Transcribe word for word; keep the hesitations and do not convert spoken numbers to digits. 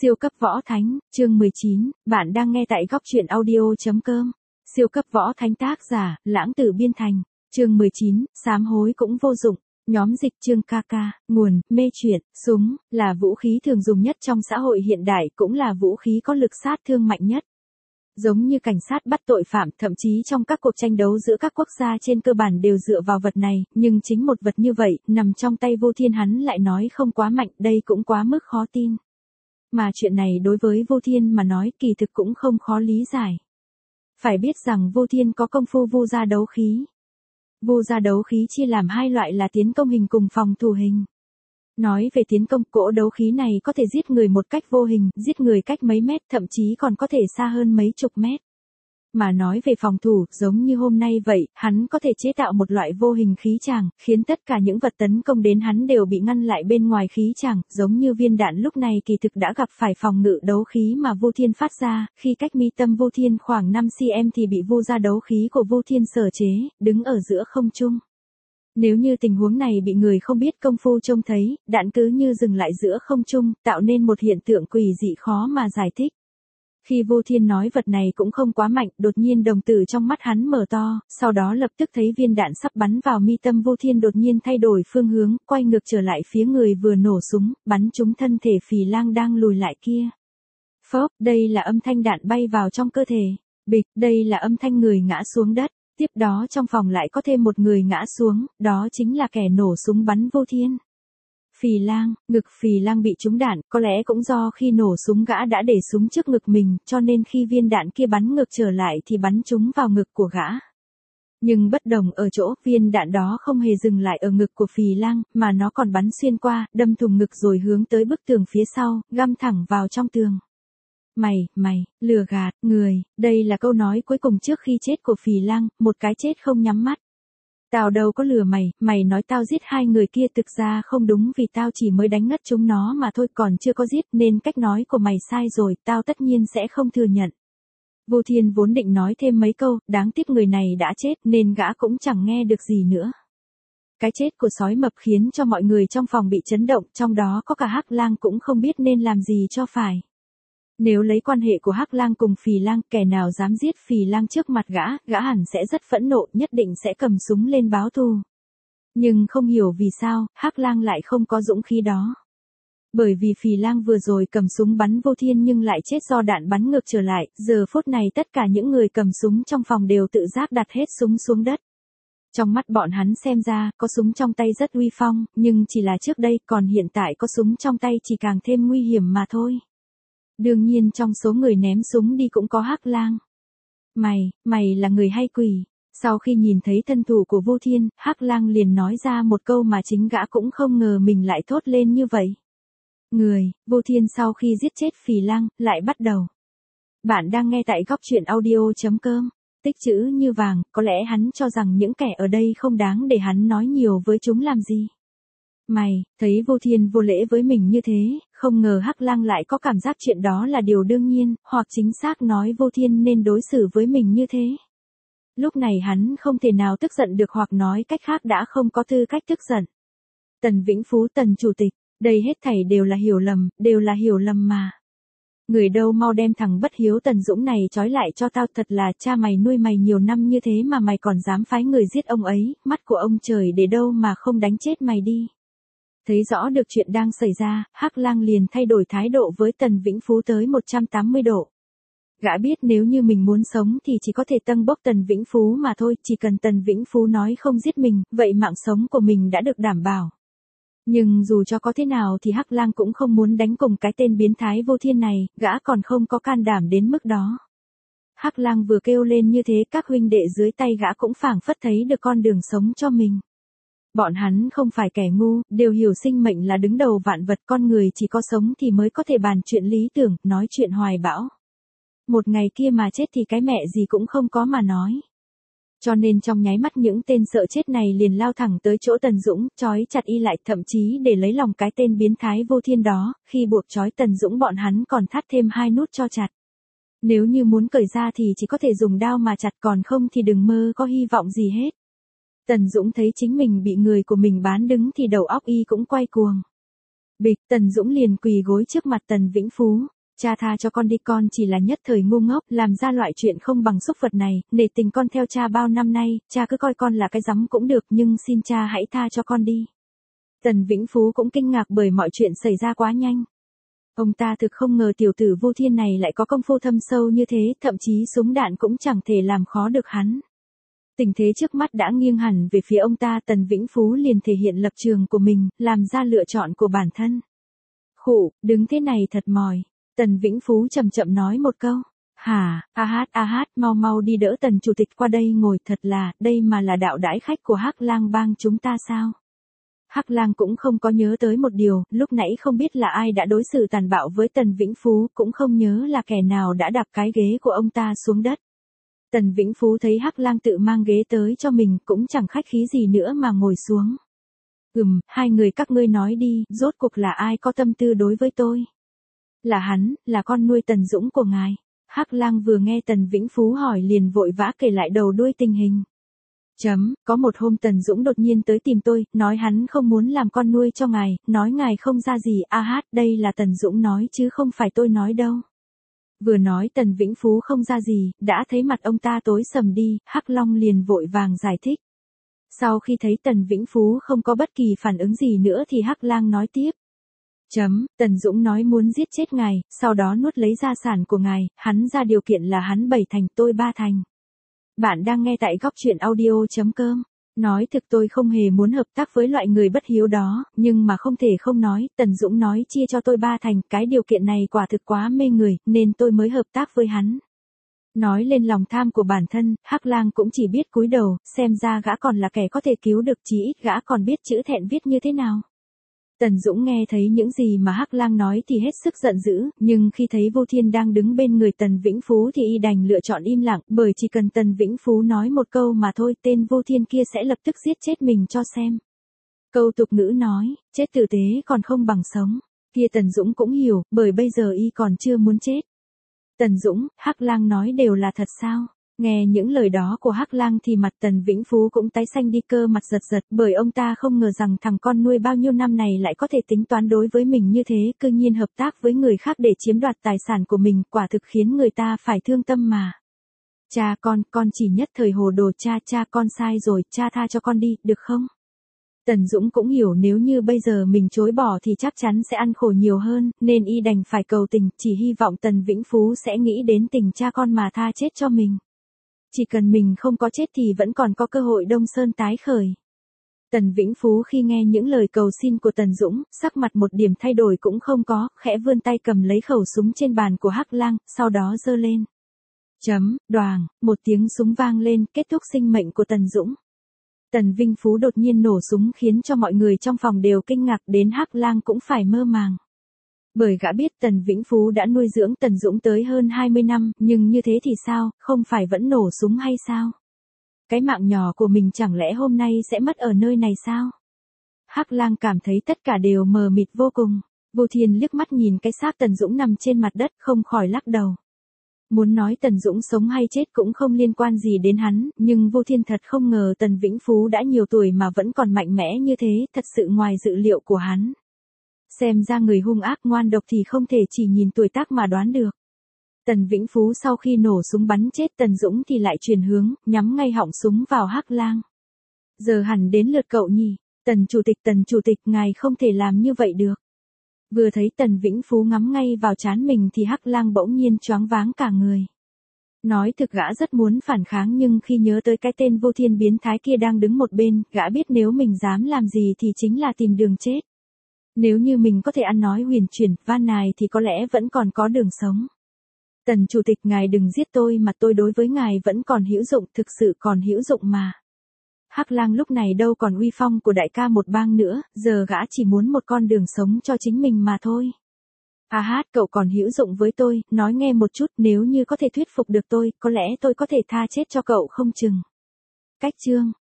Siêu cấp võ thánh, chương mười chín, bạn đang nghe tại góc truyện audio.com. Siêu cấp võ thánh tác giả, Lãng Tử Biên Thành, chương mười chín, sám hối cũng vô dụng. Nhóm dịch chương ca ca, nguồn, mê truyện, súng, là vũ khí thường dùng nhất trong xã hội hiện đại, cũng là vũ khí có lực sát thương mạnh nhất. Giống như cảnh sát bắt tội phạm, thậm chí trong các cuộc tranh đấu giữa các quốc gia trên cơ bản đều dựa vào vật này, nhưng chính một vật như vậy, nằm trong tay Vô Thiên hắn lại nói không quá mạnh, đây cũng quá mức khó tin. Mà chuyện này đối với Vô Thiên mà nói kỳ thực cũng không khó lý giải. Phải biết rằng Vô Thiên có công phu vu gia đấu khí. Vu gia đấu khí chia làm hai loại là tiến công hình cùng phòng thủ hình. Nói về tiến công, cỗ đấu khí này có thể giết người một cách vô hình, giết người cách mấy mét, thậm chí còn có thể xa hơn mấy chục mét. Mà nói về phòng thủ, giống như hôm nay vậy, hắn có thể chế tạo một loại vô hình khí tràng, khiến tất cả những vật tấn công đến hắn đều bị ngăn lại bên ngoài khí tràng, giống như viên đạn lúc này kỳ thực đã gặp phải phòng ngự đấu khí mà Vô Thiên phát ra, khi cách mi tâm Vô Thiên khoảng năm xăng-ti-mét thì bị vu gia đấu khí của Vô Thiên sở chế, đứng ở giữa không trung. Nếu như tình huống này bị người không biết công phu trông thấy, đạn cứ như dừng lại giữa không trung, tạo nên một hiện tượng quỷ dị khó mà giải thích. Khi Vô Thiên nói vật này cũng không quá mạnh, đột nhiên đồng tử trong mắt hắn mở to, sau đó lập tức thấy viên đạn sắp bắn vào mi tâm Vô Thiên đột nhiên thay đổi phương hướng, quay ngược trở lại phía người vừa nổ súng, bắn trúng thân thể Phì Lang đang lùi lại kia. Phốc, đây là âm thanh đạn bay vào trong cơ thể. Bịch, đây là âm thanh người ngã xuống đất. Tiếp đó trong phòng lại có thêm một người ngã xuống, đó chính là kẻ nổ súng bắn Vô Thiên. Phì Lang, ngực Phì Lang bị trúng đạn, có lẽ cũng do khi nổ súng gã đã để súng trước ngực mình, cho nên khi viên đạn kia bắn ngược trở lại thì bắn trúng vào ngực của gã. Nhưng bất đồng ở chỗ, viên đạn đó không hề dừng lại ở ngực của Phì Lang, mà nó còn bắn xuyên qua, đâm thủng ngực rồi hướng tới bức tường phía sau, găm thẳng vào trong tường. Mày, mày, lừa gạt, người, đây là câu nói cuối cùng trước khi chết của Phì Lang, một cái chết không nhắm mắt. Tao đâu có lừa mày, mày nói tao giết hai người kia thực ra không đúng vì tao chỉ mới đánh ngất chúng nó mà thôi còn chưa có giết nên cách nói của mày sai rồi, tao tất nhiên sẽ không thừa nhận. Vô Thiên vốn định nói thêm mấy câu, đáng tiếc người này đã chết nên gã cũng chẳng nghe được gì nữa. Cái chết của sói mập khiến cho mọi người trong phòng bị chấn động, trong đó có cả Hắc Lang cũng không biết nên làm gì cho phải. Nếu lấy quan hệ của Hắc Lang cùng Phì Lang, kẻ nào dám giết Phì Lang trước mặt gã, gã hẳn sẽ rất phẫn nộ, nhất định sẽ cầm súng lên báo thù. Nhưng không hiểu vì sao, Hắc Lang lại không có dũng khí đó. Bởi vì Phì Lang vừa rồi cầm súng bắn Vô Thiên nhưng lại chết do đạn bắn ngược trở lại, giờ phút này tất cả những người cầm súng trong phòng đều tự giác đặt hết súng xuống đất. Trong mắt bọn hắn xem ra, có súng trong tay rất uy phong, nhưng chỉ là trước đây, còn hiện tại có súng trong tay chỉ càng thêm nguy hiểm mà thôi. Đương nhiên trong số người ném súng đi cũng có Hắc Lang. Mày, mày là người hay quỷ? Sau khi nhìn thấy thân thủ của Vô Thiên, Hắc Lang liền nói ra một câu mà chính gã cũng không ngờ mình lại thốt lên như vậy. Người, Vô Thiên sau khi giết chết Phì Lang, lại bắt đầu. Bạn đang nghe tại góc truyện audio.com. Tích chữ như vàng, có lẽ hắn cho rằng những kẻ ở đây không đáng để hắn nói nhiều với chúng làm gì. Mày, thấy Vô Thiên vô lễ với mình như thế, không ngờ Hắc Lang lại có cảm giác chuyện đó là điều đương nhiên, hoặc chính xác nói Vô Thiên nên đối xử với mình như thế. Lúc này hắn không thể nào tức giận được hoặc nói cách khác đã không có tư cách tức giận. Tần Vĩnh Phú Tần Chủ tịch, đây hết thảy đều là hiểu lầm, đều là hiểu lầm mà. Người đâu mau đem thằng bất hiếu Tần Dũng này trói lại cho tao, thật là cha mày nuôi mày nhiều năm như thế mà mày còn dám phái người giết ông ấy, mắt của ông trời để đâu mà không đánh chết mày đi. Thấy rõ được chuyện đang xảy ra, Hắc Lang liền thay đổi thái độ với Tần Vĩnh Phú tới một trăm tám mươi độ. Gã biết nếu như mình muốn sống thì chỉ có thể tâng bốc Tần Vĩnh Phú mà thôi, chỉ cần Tần Vĩnh Phú nói không giết mình, vậy mạng sống của mình đã được đảm bảo. Nhưng dù cho có thế nào thì Hắc Lang cũng không muốn đánh cùng cái tên biến thái Vô Thiên này, gã còn không có can đảm đến mức đó. Hắc Lang vừa kêu lên như thế, các huynh đệ dưới tay gã cũng phảng phất thấy được con đường sống cho mình. Bọn hắn không phải kẻ ngu, đều hiểu sinh mệnh là đứng đầu vạn vật, con người chỉ có sống thì mới có thể bàn chuyện lý tưởng, nói chuyện hoài bão. Một ngày kia mà chết thì cái mẹ gì cũng không có mà nói. Cho nên trong nháy mắt những tên sợ chết này liền lao thẳng tới chỗ Tần Dũng, trói chặt y lại, thậm chí để lấy lòng cái tên biến thái Vô Thiên đó, khi buộc trói Tần Dũng bọn hắn còn thắt thêm hai nút cho chặt. Nếu như muốn cởi ra thì chỉ có thể dùng đao mà chặt, còn không thì đừng mơ có hy vọng gì hết. Tần Dũng thấy chính mình bị người của mình bán đứng thì đầu óc y cũng quay cuồng. Bịch, Tần Dũng liền quỳ gối trước mặt Tần Vĩnh Phú. Cha tha cho con đi, con chỉ là nhất thời ngu ngốc, làm ra loại chuyện không bằng xúc vật này, nể tình con theo cha bao năm nay, cha cứ coi con là cái rắm cũng được, nhưng xin cha hãy tha cho con đi. Tần Vĩnh Phú cũng kinh ngạc bởi mọi chuyện xảy ra quá nhanh. Ông ta thực không ngờ tiểu tử Vu Thiên này lại có công phu thâm sâu như thế, thậm chí súng đạn cũng chẳng thể làm khó được hắn. Tình thế trước mắt đã nghiêng hẳn về phía ông ta, Tần Vĩnh Phú liền thể hiện lập trường của mình, làm ra lựa chọn của bản thân. Khụ, đứng thế này thật mỏi. Tần Vĩnh Phú chậm chậm nói một câu. Hả, a hát a hát, mau mau đi đỡ Tần chủ tịch qua đây ngồi, thật là, đây mà là đạo đãi khách của Hắc Lang bang chúng ta sao? Hắc Lang cũng không có nhớ tới một điều, lúc nãy không biết là ai đã đối xử tàn bạo với Tần Vĩnh Phú, cũng không nhớ là kẻ nào đã đạp cái ghế của ông ta xuống đất. Tần Vĩnh Phú thấy Hắc Lang tự mang ghế tới cho mình, cũng chẳng khách khí gì nữa mà ngồi xuống. Ừm, hai người các ngươi nói đi, rốt cuộc là ai có tâm tư đối với tôi? Là hắn, là con nuôi Tần Dũng của ngài. Hắc Lang vừa nghe Tần Vĩnh Phú hỏi liền vội vã kể lại đầu đuôi tình hình. Chấm, có một hôm Tần Dũng đột nhiên tới tìm tôi, nói hắn không muốn làm con nuôi cho ngài, nói ngài không ra gì, a hát, đây là Tần Dũng nói chứ không phải tôi nói đâu. Vừa nói Tần Vĩnh Phú không ra gì, đã thấy mặt ông ta tối sầm đi, Hắc Long liền vội vàng giải thích. Sau khi thấy Tần Vĩnh Phú không có bất kỳ phản ứng gì nữa thì Hắc Lang nói tiếp. Chấm, Tần Dũng nói muốn giết chết ngài, sau đó nuốt lấy gia sản của ngài, hắn ra điều kiện là hắn bảy thành, tôi ba thành. Bạn đang nghe tại góc truyện audio chấm com. Nói thực tôi không hề muốn hợp tác với loại người bất hiếu đó, nhưng mà không thể không nói, Tần Dũng nói chia cho tôi ba thành, cái điều kiện này quả thực quá mê người, nên tôi mới hợp tác với hắn. Nói lên lòng tham của bản thân, Hắc Lang cũng chỉ biết cúi đầu, xem ra gã còn là kẻ có thể cứu được, chí ít gã còn biết chữ thẹn viết như thế nào. Tần Dũng nghe thấy những gì mà Hắc Lang nói thì hết sức giận dữ, nhưng khi thấy Vu Thiên đang đứng bên người Tần Vĩnh Phú thì y đành lựa chọn im lặng, bởi chỉ cần Tần Vĩnh Phú nói một câu mà thôi, tên Vu Thiên kia sẽ lập tức giết chết mình cho xem. Câu tục ngữ nói, chết tử tế còn không bằng sống, kia Tần Dũng cũng hiểu, bởi bây giờ y còn chưa muốn chết. Tần Dũng, Hắc Lang nói đều là thật sao? Nghe những lời đó của Hắc Lang thì mặt Tần Vĩnh Phú cũng tái xanh đi, cơ mặt giật giật, bởi ông ta không ngờ rằng thằng con nuôi bao nhiêu năm này lại có thể tính toán đối với mình như thế, cư nhiên hợp tác với người khác để chiếm đoạt tài sản của mình, quả thực khiến người ta phải thương tâm mà. Cha con, con chỉ nhất thời hồ đồ, cha cha con sai rồi, cha tha cho con đi, được không? Tần Dũng cũng hiểu nếu như bây giờ mình chối bỏ thì chắc chắn sẽ ăn khổ nhiều hơn, nên y đành phải cầu tình, chỉ hy vọng Tần Vĩnh Phú sẽ nghĩ đến tình cha con mà tha chết cho mình. Chỉ cần mình không có chết thì vẫn còn có cơ hội Đông Sơn tái khởi. Tần Vĩnh Phú khi nghe những lời cầu xin của Tần Dũng, sắc mặt một điểm thay đổi cũng không có, khẽ vươn tay cầm lấy khẩu súng trên bàn của Hắc Lang, sau đó giơ lên. Chấm, đoàng, một tiếng súng vang lên, kết thúc sinh mệnh của Tần Dũng. Tần Vĩnh Phú đột nhiên nổ súng khiến cho mọi người trong phòng đều kinh ngạc, đến Hắc Lang cũng phải mơ màng. Bởi gã biết Tần Vĩnh Phú đã nuôi dưỡng Tần Dũng tới hơn hai mươi năm, nhưng như thế thì sao, không phải vẫn nổ súng hay sao? Cái mạng nhỏ của mình chẳng lẽ hôm nay sẽ mất ở nơi này sao? Hắc Lang cảm thấy tất cả đều mờ mịt vô cùng. Vu Thiên liếc mắt nhìn cái xác Tần Dũng nằm trên mặt đất, không khỏi lắc đầu. Muốn nói Tần Dũng sống hay chết cũng không liên quan gì đến hắn, nhưng Vu Thiên thật không ngờ Tần Vĩnh Phú đã nhiều tuổi mà vẫn còn mạnh mẽ như thế, thật sự ngoài dự liệu của hắn. Xem ra người hung ác ngoan độc thì không thể chỉ nhìn tuổi tác mà đoán được. Tần Vĩnh Phú sau khi nổ súng bắn chết Tần Dũng thì lại chuyển hướng, nhắm ngay họng súng vào Hắc Lang. Giờ hẳn đến lượt cậu nhỉ, Tần Chủ tịch Tần Chủ tịch ngài không thể làm như vậy được. Vừa thấy Tần Vĩnh Phú ngắm ngay vào trán mình thì Hắc Lang bỗng nhiên choáng váng cả người. Nói thực gã rất muốn phản kháng nhưng khi nhớ tới cái tên Vô Thiên biến thái kia đang đứng một bên, gã biết nếu mình dám làm gì thì chính là tìm đường chết. Nếu như mình có thể ăn nói huyền chuyển, van nài thì có lẽ vẫn còn có đường sống. Tần Chủ tịch ngài đừng giết tôi mà tôi đối với ngài vẫn còn hữu dụng, thực sự còn hữu dụng mà. Hắc Lang lúc này đâu còn uy phong của đại ca một bang nữa, giờ gã chỉ muốn một con đường sống cho chính mình mà thôi. À hát, cậu còn hữu dụng với tôi, nói nghe một chút, nếu như có thể thuyết phục được tôi, có lẽ tôi có thể tha chết cho cậu không chừng. Cách chương